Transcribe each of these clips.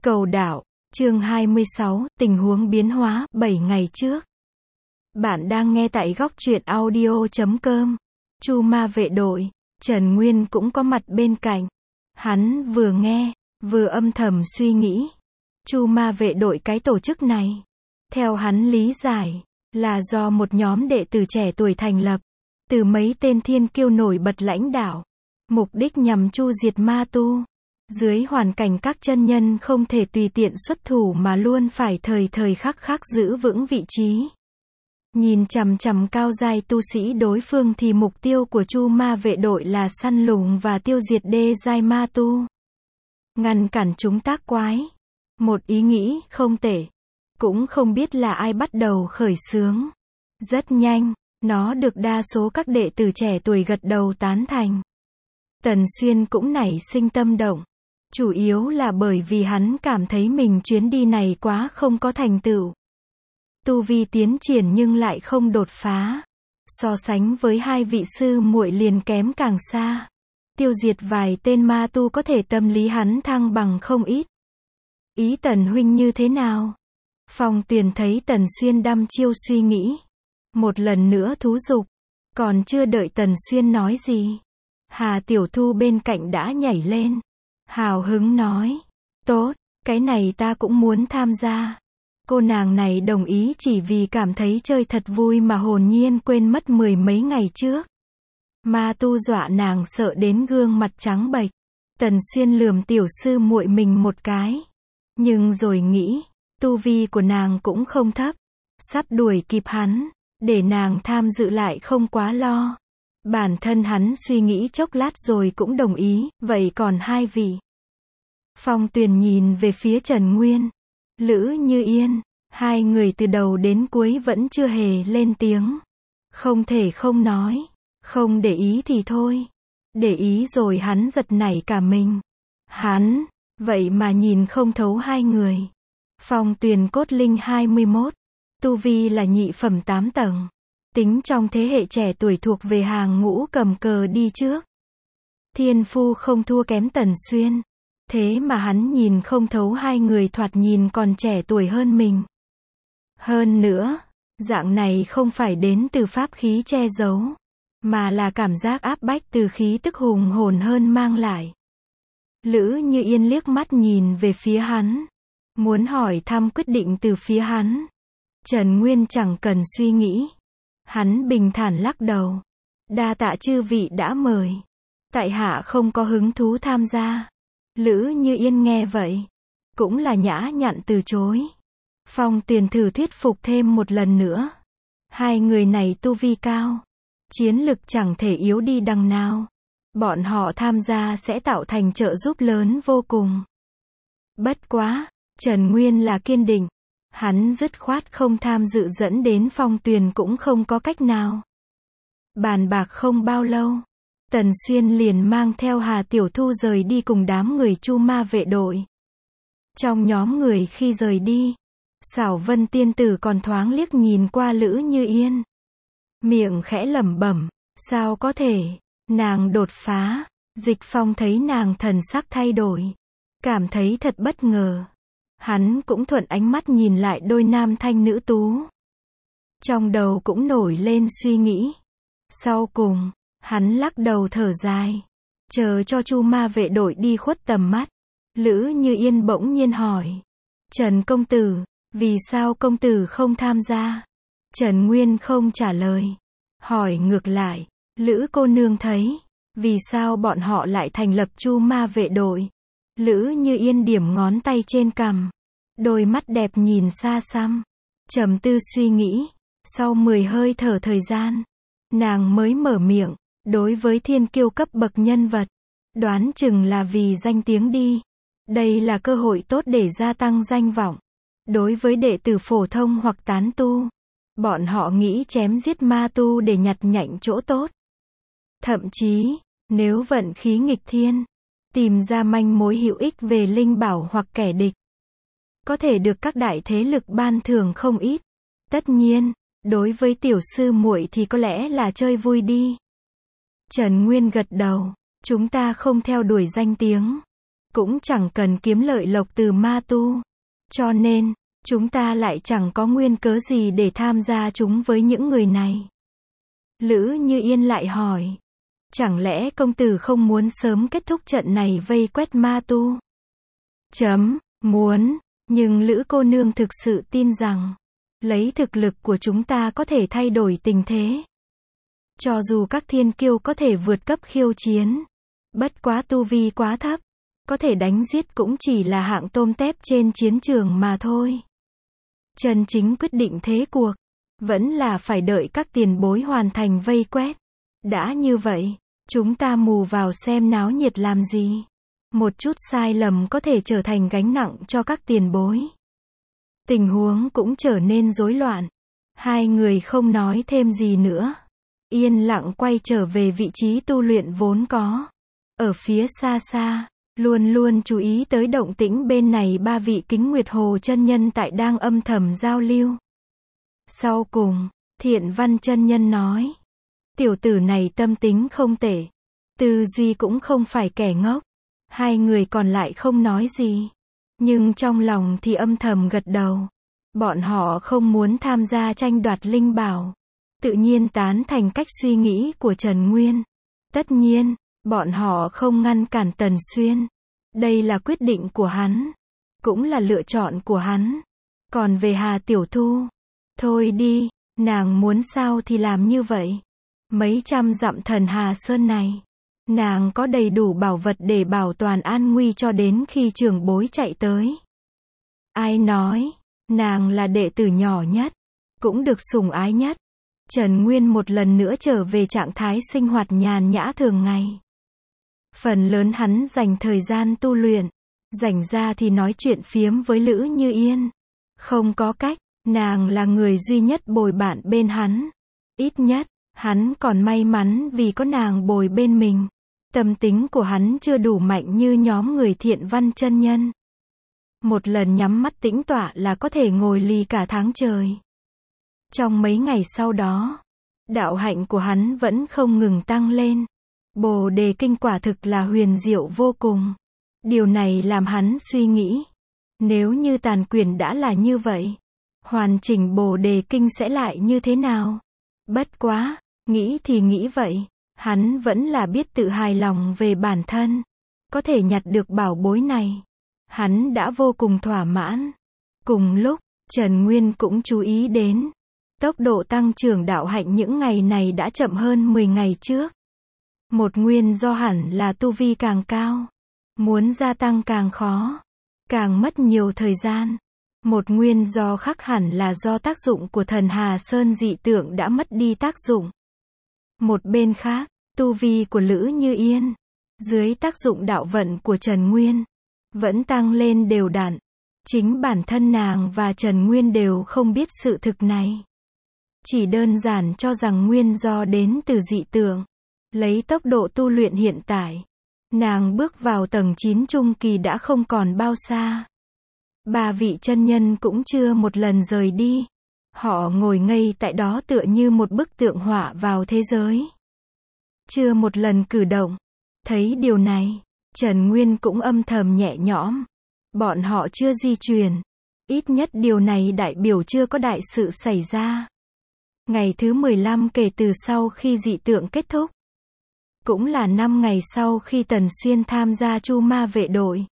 Cầu đạo, chương 26, tình huống biến hóa, 7 ngày trước. Bạn đang nghe tại góc truyện audio.com. Chu Ma vệ đội, Trần Nguyên cũng có mặt bên cạnh. Hắn vừa nghe, vừa âm thầm suy nghĩ. Chu Ma vệ đội cái tổ chức này, theo hắn lý giải, là do một nhóm đệ tử trẻ tuổi thành lập, từ mấy tên thiên kiêu nổi bật lãnh đạo. Mục đích nhằm chu diệt ma tu. Dưới hoàn cảnh các chân nhân không thể tùy tiện xuất thủ mà luôn phải thời thời khắc khắc giữ vững vị trí. Nhìn chằm chằm cao giai tu sĩ đối phương thì mục tiêu của Chu Ma vệ đội là săn lùng và tiêu diệt đê giai ma tu. Ngăn cản chúng tác quái. Một ý nghĩ không tệ. Cũng không biết là ai bắt đầu khởi xướng. Rất nhanh, nó được đa số các đệ tử trẻ tuổi gật đầu tán thành. Tần Xuyên cũng nảy sinh tâm động. Chủ yếu là bởi vì hắn cảm thấy mình chuyến đi này quá không có thành tựu. Tu vi tiến triển nhưng lại không đột phá. So sánh với hai vị sư muội liền kém càng xa. Tiêu diệt vài tên ma tu có thể tâm lý hắn thăng bằng không ít. Ý Tần huynh như thế nào? Phong Tuyền thấy Tần Xuyên đăm chiêu suy nghĩ. Một lần nữa thú giục. Còn chưa đợi Tần Xuyên nói gì, Hà Tiểu Thu bên cạnh đã nhảy lên. Hào hứng nói, tốt, cái này ta cũng muốn tham gia. Cô nàng này đồng ý chỉ vì cảm thấy chơi thật vui mà hồn nhiên quên mất mười mấy ngày trước. Ma tu dọa nàng sợ đến gương mặt trắng bệch. Tần Xuyên lườm tiểu sư muội mình một cái. Nhưng rồi nghĩ, tu vi của nàng cũng không thấp. Sắp đuổi kịp hắn, để nàng tham dự lại không quá lo. Bản thân hắn suy nghĩ chốc lát rồi cũng đồng ý, vậy còn hai vị. Phong Tuyền nhìn về phía Trần Nguyên, Lữ Như Yên, hai người từ đầu đến cuối vẫn chưa hề lên tiếng. Không thể không nói, không để ý thì thôi. Để ý rồi hắn giật nảy cả mình. Hắn, vậy mà nhìn không thấu hai người. Phong Tuyền cốt linh 21, tu vi là nhị phẩm 8 tầng. Tính trong thế hệ trẻ tuổi thuộc về hàng ngũ cầm cờ đi trước. Thiên phu không thua kém Tần Xuyên. Thế mà hắn nhìn không thấu hai người thoạt nhìn còn trẻ tuổi hơn mình. Hơn nữa, dạng này không phải đến từ pháp khí che giấu, mà là cảm giác áp bách từ khí tức hùng hồn hơn mang lại. Lữ Như Yên liếc mắt nhìn về phía hắn, muốn hỏi thăm quyết định từ phía hắn. Trần Nguyên chẳng cần suy nghĩ. Hắn bình thản lắc đầu. Đa tạ chư vị đã mời. Tại hạ không có hứng thú tham gia. Lữ Như Yên nghe vậy, cũng là nhã nhặn từ chối. Phong Tuyền thử thuyết phục thêm một lần nữa. Hai người này tu vi cao, chiến lực chẳng thể yếu đi đằng nào. Bọn họ tham gia sẽ tạo thành trợ giúp lớn vô cùng. Bất quá, Trần Nguyên là kiên định. Hắn dứt khoát không tham dự dẫn đến Phong Tuyền cũng không có cách nào. Bàn bạc không bao lâu, Tần Xuyên liền mang theo Hà Tiểu Thu rời đi cùng đám người Chu Ma vệ đội. Trong nhóm người khi rời đi, Xảo Vân tiên tử còn thoáng liếc nhìn qua Lữ Như Yên. Miệng khẽ lẩm bẩm, sao có thể, nàng đột phá. Dịch Phong thấy nàng thần sắc thay đổi, cảm thấy thật bất ngờ. Hắn cũng thuận ánh mắt nhìn lại đôi nam thanh nữ tú. Trong đầu cũng nổi lên suy nghĩ. Sau cùng, hắn lắc đầu thở dài. Chờ cho Chu Ma vệ đội đi khuất tầm mắt. Lữ Như Yên bỗng nhiên hỏi. Trần công tử, vì sao công tử không tham gia? Trần Nguyên không trả lời. Hỏi ngược lại, Lữ cô nương thấy, vì sao bọn họ lại thành lập Chu Ma vệ đội? Lữ Như Yên điểm ngón tay trên cằm. Đôi mắt đẹp nhìn xa xăm. Trầm tư suy nghĩ. Sau 10 hơi thở thời gian, nàng mới mở miệng. Đối với thiên kiêu cấp bậc nhân vật, đoán chừng là vì danh tiếng đi. Đây là cơ hội tốt để gia tăng danh vọng. Đối với đệ tử phổ thông hoặc tán tu, bọn họ nghĩ chém giết ma tu để nhặt nhạnh chỗ tốt. Thậm chí, nếu vận khí nghịch thiên, tìm ra manh mối hữu ích về linh bảo hoặc kẻ địch, có thể được các đại thế lực ban thưởng không ít. Tất nhiên, đối với tiểu sư muội thì có lẽ là chơi vui đi. Trần Nguyên gật đầu, chúng ta không theo đuổi danh tiếng. cũng chẳng cần kiếm lợi lộc từ ma tu. Cho nên, chúng ta lại chẳng có nguyên cớ gì để tham gia chúng với những người này. Lữ Như Yên lại hỏi. Chẳng lẽ công tử không muốn sớm kết thúc trận này vây quét ma tu? Muốn, nhưng Lữ cô nương thực sự tin rằng, lấy thực lực của chúng ta có thể thay đổi tình thế. Cho dù các thiên kiêu có thể vượt cấp khiêu chiến, bất quá tu vi quá thấp, có thể đánh giết cũng chỉ là hạng tôm tép trên chiến trường mà thôi. Chân chính quyết định thế cuộc, vẫn là phải đợi các tiền bối hoàn thành vây quét. Đã như vậy, chúng ta mù vào xem náo nhiệt làm gì? Một chút sai lầm có thể trở thành gánh nặng cho các tiền bối. Tình huống cũng trở nên rối loạn. Hai người không nói thêm gì nữa. Yên lặng quay trở về vị trí tu luyện vốn có. Ở phía xa xa, luôn luôn chú ý tới động tĩnh bên này ba vị Kính Nguyệt Hồ chân nhân tại đang âm thầm giao lưu. Sau cùng, Thiện Văn chân nhân nói. Tiểu tử này tâm tính không tệ. Tư duy cũng không phải kẻ ngốc. Hai người còn lại không nói gì. Nhưng trong lòng thì âm thầm gật đầu. Bọn họ không muốn tham gia tranh đoạt linh bảo. Tự nhiên tán thành cách suy nghĩ của Trần Nguyên. Tất nhiên, bọn họ không ngăn cản Tần Xuyên. Đây là quyết định của hắn. Cũng là lựa chọn của hắn. Còn về Hà Tiểu Thu, thôi đi, nàng muốn sao thì làm như vậy. Mấy trăm dặm Thần Hà Sơn này, nàng có đầy đủ bảo vật để bảo toàn an nguy cho đến khi trưởng bối chạy tới. Ai nói, nàng là đệ tử nhỏ nhất, cũng được sủng ái nhất. Trần Nguyên một lần nữa trở về trạng thái sinh hoạt nhàn nhã thường ngày. Phần lớn hắn dành thời gian tu luyện, rảnh ra thì nói chuyện phiếm với Lữ Như Yên. Không có cách, nàng là người duy nhất bồi bạn bên hắn. Ít nhất, hắn còn may mắn vì có nàng bồi bên mình. Tâm tính của hắn chưa đủ mạnh như nhóm người Thiện Văn chân nhân. Một lần nhắm mắt tĩnh tọa là có thể ngồi lì cả tháng trời. Trong mấy ngày sau đó, đạo hạnh của hắn vẫn không ngừng tăng lên. Bồ đề kinh quả thực là huyền diệu vô cùng. Điều này làm hắn suy nghĩ. Nếu như tàn quyền đã là như vậy, hoàn chỉnh bồ đề kinh sẽ lại như thế nào? Bất quá, nghĩ thì nghĩ vậy. Hắn vẫn là biết tự hài lòng về bản thân. Có thể nhặt được bảo bối này. Hắn đã vô cùng thỏa mãn. Cùng lúc, Trần Nguyên cũng chú ý đến. Tốc độ tăng trưởng đạo hạnh những ngày này đã chậm hơn 10 ngày trước. Một nguyên do hẳn là tu vi càng cao. Muốn gia tăng càng khó. Càng mất nhiều thời gian. Một nguyên do khác hẳn là do tác dụng của Thần Hà Sơn dị tượng đã mất đi tác dụng. Một bên khác, tu vi của Lữ Như Yên, dưới tác dụng đạo vận của Trần Nguyên, vẫn tăng lên đều đặn. Chính bản thân nàng và Trần Nguyên đều không biết sự thực này. Chỉ đơn giản cho rằng nguyên do đến từ dị tượng. Lấy tốc độ tu luyện hiện tại, nàng bước vào tầng 9 trung kỳ đã không còn bao xa. Ba vị chân nhân cũng chưa một lần rời đi. Họ ngồi ngây tại đó tựa như một bức tượng họa vào thế giới. Chưa một lần cử động. Thấy điều này, Trần Nguyên cũng âm thầm nhẹ nhõm. Bọn họ chưa di chuyển. Ít nhất điều này đại biểu chưa có đại sự xảy ra. Ngày thứ 15 kể từ sau khi dị tượng kết thúc. Cũng là 5 ngày sau khi Tần Xuyên tham gia Chu Ma vệ đội.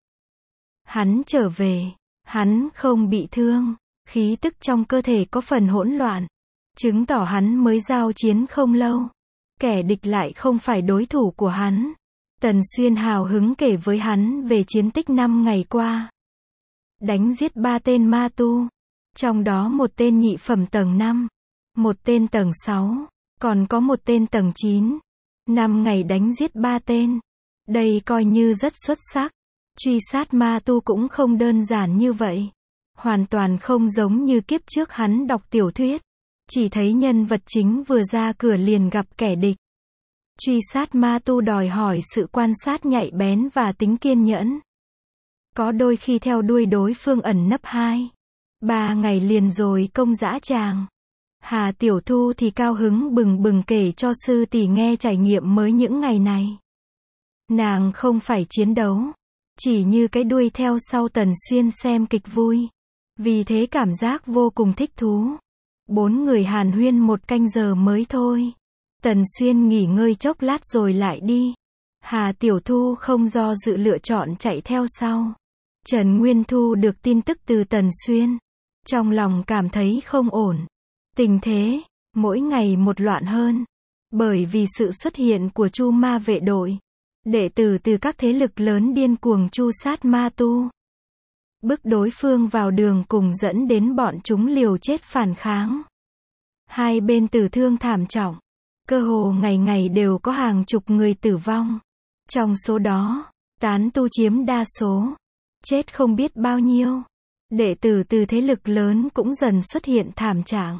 Hắn trở về. Hắn không bị thương. Khí tức trong cơ thể có phần hỗn loạn. Chứng tỏ hắn mới giao chiến không lâu. Kẻ địch lại không phải đối thủ của hắn. Tần Xuyên hào hứng kể với hắn về chiến tích 5 ngày qua. Đánh giết 3 tên ma tu. Trong đó một tên nhị phẩm tầng 5. Một tên tầng 6. Còn có một tên tầng 9. 5 ngày đánh giết 3 tên. Đây coi như rất xuất sắc. Truy sát ma tu cũng không đơn giản như vậy. Hoàn toàn không giống như kiếp trước hắn đọc tiểu thuyết. Chỉ thấy nhân vật chính vừa ra cửa liền gặp kẻ địch. Truy sát ma tu đòi hỏi sự quan sát nhạy bén và tính kiên nhẫn. Có đôi khi theo đuôi đối phương ẩn nấp 2-3 ngày liền rồi công dã tràng. Hà Tiểu Thu thì cao hứng bừng bừng kể cho sư tỷ nghe trải nghiệm mới những ngày này. Nàng không phải chiến đấu. chỉ như cái đuôi theo sau Tần Xuyên xem kịch vui. Vì thế cảm giác vô cùng thích thú. 4 người hàn huyên 1 canh giờ mới thôi. Tần Xuyên nghỉ ngơi chốc lát rồi lại đi. Hà Tiểu Thu không do dự lựa chọn chạy theo sau. Trần Nguyên thu được tin tức từ Tần Xuyên. Trong lòng cảm thấy không ổn. Tình thế, mỗi ngày một loạn hơn. Bởi vì sự xuất hiện của Chu Ma vệ đội. Đệ tử từ các thế lực lớn điên cuồng tru sát ma tu. Bức đối phương vào đường cùng dẫn đến bọn chúng liều chết phản kháng. Hai bên tử thương thảm trọng. Cơ hồ ngày ngày đều có hàng chục người tử vong. Trong số đó, tán tu chiếm đa số. Chết không biết bao nhiêu. Đệ tử từ thế lực lớn cũng dần xuất hiện thảm trạng.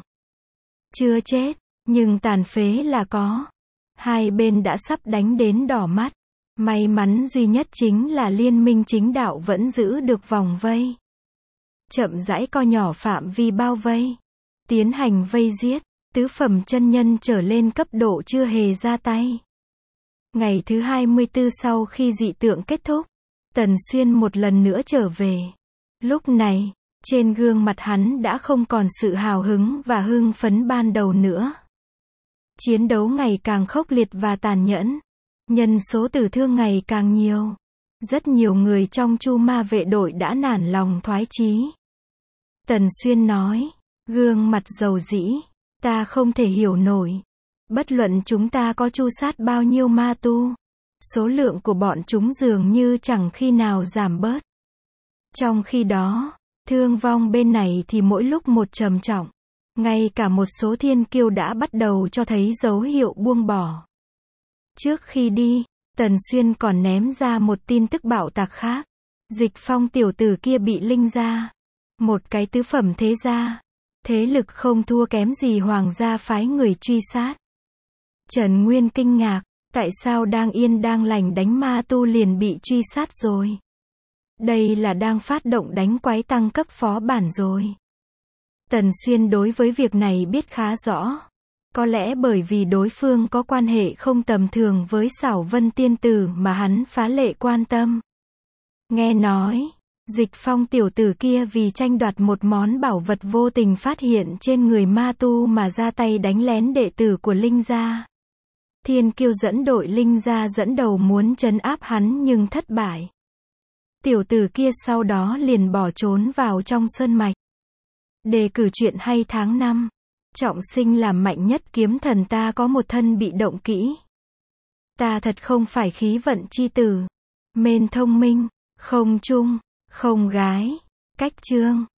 Chưa chết, nhưng tàn phế là có. Hai bên đã sắp đánh đến đỏ mắt. May mắn duy nhất chính là liên minh chính đạo vẫn giữ được vòng vây. Chậm rãi co nhỏ phạm vi bao vây. Tiến hành vây giết. Tứ phẩm chân nhân trở lên cấp độ chưa hề ra tay. Ngày thứ 24 sau khi dị tượng kết thúc, Tần Xuyên một lần nữa trở về. Lúc này, trên gương mặt hắn đã không còn sự hào hứng và hưng phấn ban đầu nữa. Chiến đấu ngày càng khốc liệt và tàn nhẫn. Nhân số tử thương ngày càng nhiều. Rất nhiều người trong Chu Ma vệ đội đã nản lòng thoái chí. Tần Xuyên nói, gương mặt dầu dĩ, ta không thể hiểu nổi. Bất luận chúng ta có tru sát bao nhiêu ma tu, số lượng của bọn chúng dường như chẳng khi nào giảm bớt. Trong khi đó, thương vong bên này thì mỗi lúc một trầm trọng. Ngay cả một số thiên kiêu đã bắt đầu cho thấy dấu hiệu buông bỏ. Trước khi đi, Tần Xuyên còn ném ra một tin tức bạo tạc khác. Dịch Phong tiểu tử kia bị linh gia, một cái tứ phẩm thế gia, thế lực không thua kém gì hoàng gia phái người truy sát. Trần Nguyên kinh ngạc, tại sao đang yên đang lành đánh ma tu liền bị truy sát rồi? Đây là đang phát động đánh quái tăng cấp phó bản rồi. Tần Xuyên đối với việc này biết khá rõ. Có lẽ bởi vì đối phương có quan hệ không tầm thường với Xảo Vân tiên tử mà hắn phá lệ quan tâm. Nghe nói, Dịch Phong tiểu tử kia vì tranh đoạt một món bảo vật vô tình phát hiện trên người ma tu mà ra tay đánh lén đệ tử của Linh gia. Thiên kiêu dẫn đội Linh gia dẫn đầu muốn trấn áp hắn nhưng thất bại. Tiểu tử kia sau đó liền bỏ trốn vào trong sơn mạch. Đề cử chuyện hay tháng 5. Trọng sinh làm mạnh nhất kiếm thần ta có một thân bị động kỹ. Ta thật không phải khí vận chi tử. Mên thông minh, không trung, không gái. Cách chương